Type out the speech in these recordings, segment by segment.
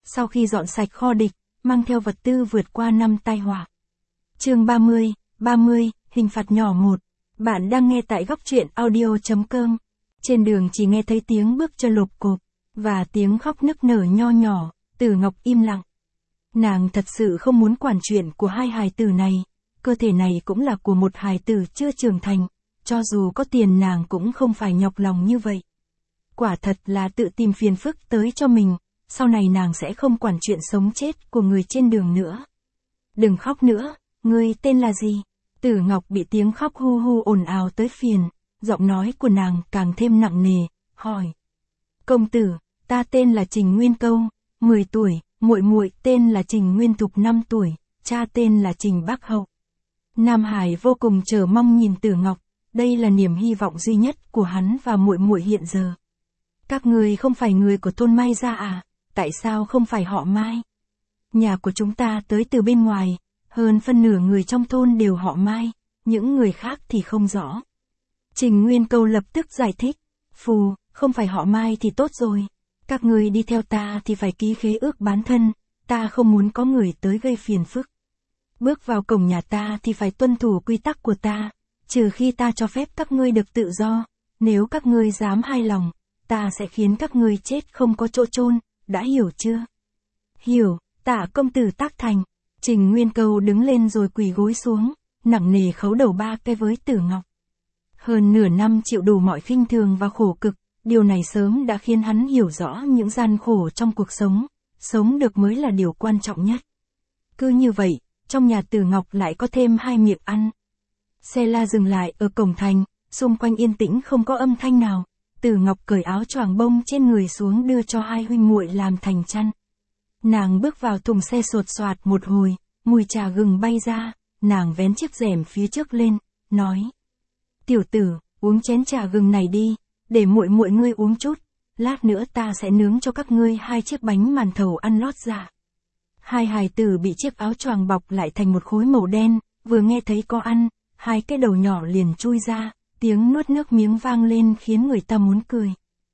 sau khi dọn sạch kho địch, mang theo vật tư vượt qua năm tai họa. Chương 30, hình phạt nhỏ 1. Bạn đang nghe tại góc truyện audio.com. Trên đường chỉ nghe thấy tiếng bước chân lộp cộp, và tiếng khóc nức nở nho nhỏ. Tử Ngọc im lặng. Nàng thật sự không muốn quản chuyện của hai hài tử này, cơ thể này cũng là của một hài tử chưa trưởng thành, cho dù có tiền nàng cũng không phải nhọc lòng như vậy. Quả thật là tự tìm phiền phức tới cho mình, sau này nàng sẽ không quản chuyện sống chết của người trên đường nữa. Đừng khóc nữa, ngươi tên là gì? Tử Ngọc bị tiếng khóc hu hu ồn ào tới phiền, giọng nói của nàng càng thêm nặng nề, hỏi. Công tử, ta tên là Trình Nguyên Câu, 10 tuổi, muội muội tên là Trình Nguyên Thục 5 tuổi, cha tên là Trình Bắc Hậu. Nam Hải vô cùng chờ mong nhìn Tử Ngọc, đây là niềm hy vọng duy nhất của hắn và muội muội hiện giờ. Các ngươi không phải người của thôn Mai gia à, tại sao không phải họ Mai? Nhà của chúng ta tới từ bên ngoài, hơn phân nửa người trong thôn đều họ Mai, những người khác thì không rõ. Trình Nguyên Câu lập tức giải thích, phù, không phải họ Mai thì tốt rồi. Các ngươi đi theo ta thì phải ký khế ước bán thân, ta không muốn có người tới gây phiền phức. Bước vào cổng nhà ta thì phải tuân thủ quy tắc của ta, trừ khi ta cho phép các ngươi được tự do, nếu các ngươi dám hai lòng, ta sẽ khiến các ngươi chết không có chỗ chôn, đã hiểu chưa? Hiểu, Tạ công tử tác thành. Trình Nguyên Câu đứng lên rồi quỳ gối xuống, nặng nề khấu đầu 3 cái với Tử Ngọc. Hơn nửa năm chịu đủ mọi khinh thường và khổ cực, điều này sớm đã khiến hắn hiểu rõ những gian khổ trong cuộc sống, sống được mới là điều quan trọng nhất. Cứ như vậy, trong nhà Tử Ngọc lại có thêm 2 miệng ăn. Xe la dừng lại ở cổng thành, xung quanh yên tĩnh không có âm thanh nào. Tử Ngọc cởi áo choàng bông trên người xuống đưa cho hai huynh muội làm thành chăn. Nàng bước vào thùng xe sột soạt một hồi, mùi trà gừng bay ra, nàng vén chiếc rèm phía trước lên, nói. Tiểu tử, uống chén trà gừng này đi, để muội muội ngươi uống chút, lát nữa ta sẽ nướng cho các ngươi 2 chiếc bánh màn thầu ăn lót dạ. Hai hài tử bị chiếc áo choàng bọc lại thành một khối màu đen, vừa nghe thấy có ăn, 2 cái đầu nhỏ liền chui ra, tiếng nuốt nước miếng vang lên khiến người ta muốn cười.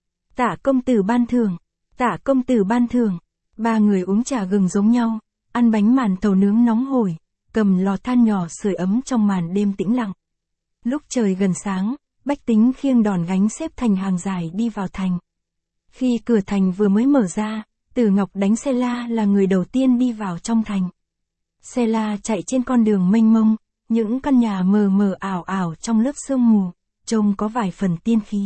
Tạ công tử ban thưởng, Tạ công tử ban thưởng. 3 người uống trà gừng giống nhau, ăn bánh màn thầu nướng nóng hổi, cầm lò than nhỏ sưởi ấm trong màn đêm tĩnh lặng. Lúc trời gần sáng, bách tính khiêng đòn gánh xếp thành hàng dài đi vào thành. Khi cửa thành vừa mới mở ra, Tử Ngọc đánh xe la là người đầu tiên đi vào trong thành. Xe la chạy trên con đường mênh mông, những căn nhà mờ mờ ảo ảo trong lớp sương mù, trông có vài phần tiên khí.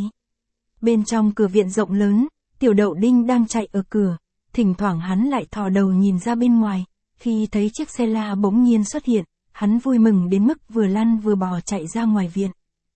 Bên trong cửa viện rộng lớn, Tiểu Đậu Đinh đang chạy ở cửa, thỉnh thoảng hắn lại thò đầu nhìn ra bên ngoài, khi thấy chiếc xe la bỗng nhiên xuất hiện, hắn vui mừng đến mức vừa lăn vừa bò chạy ra ngoài viện.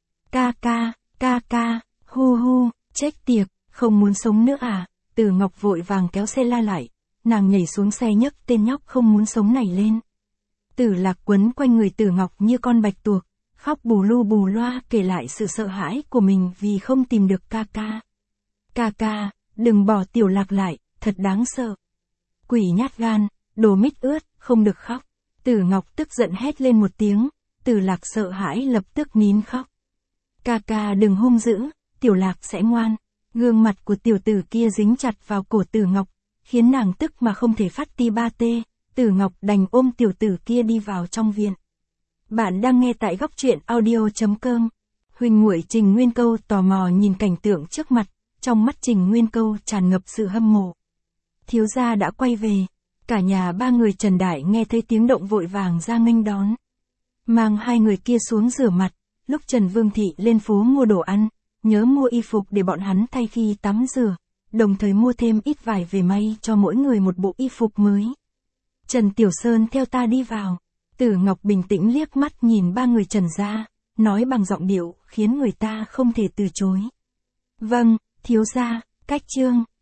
Ca ca, hu hu, chết tiệt, không muốn sống nữa à? Tử Ngọc vội vàng kéo xe la lại, nàng nhảy xuống xe nhấc tên nhóc không muốn sống này lên. Tử Lạc quấn quanh người Tử Ngọc như con bạch tuộc, khóc bù lu bù loa kể lại sự sợ hãi của mình vì không tìm được ca ca. Ca ca, đừng bỏ Tiểu Lạc lại, thật đáng sợ. Quỷ nhát gan, đồ mít ướt, không được khóc. Tử Ngọc tức giận hét lên một tiếng, Tử Lạc sợ hãi lập tức nín khóc. Ca ca đừng hung dữ, Tiểu Lạc sẽ ngoan. Gương mặt của tiểu tử kia dính chặt vào cổ Tử Ngọc, khiến nàng tức mà không thể phát ti ba tê. Tử Ngọc đành ôm tiểu tử kia đi vào trong viện. Bạn đang nghe tại góc truyện audio.com. Huynh muội Trình Nguyên Câu tò mò nhìn cảnh tượng trước mặt, trong mắt Trình Nguyên Câu tràn ngập sự hâm mộ. Thiếu gia đã quay về, cả nhà 3 người Trần Đại nghe thấy tiếng động vội vàng ra nghênh đón. Mang 2 người kia xuống rửa mặt, lúc Trần Vương Thị lên phố mua đồ ăn, nhớ mua y phục để bọn hắn thay khi tắm rửa, đồng thời mua thêm ít vải về may cho mỗi người một bộ y phục mới. Trần Tiểu Sơn theo ta đi vào. Tử Ngọc bình tĩnh liếc mắt nhìn 3 người Trần gia, nói bằng giọng điệu khiến người ta không thể từ chối. Vâng, thiếu gia, cách chương.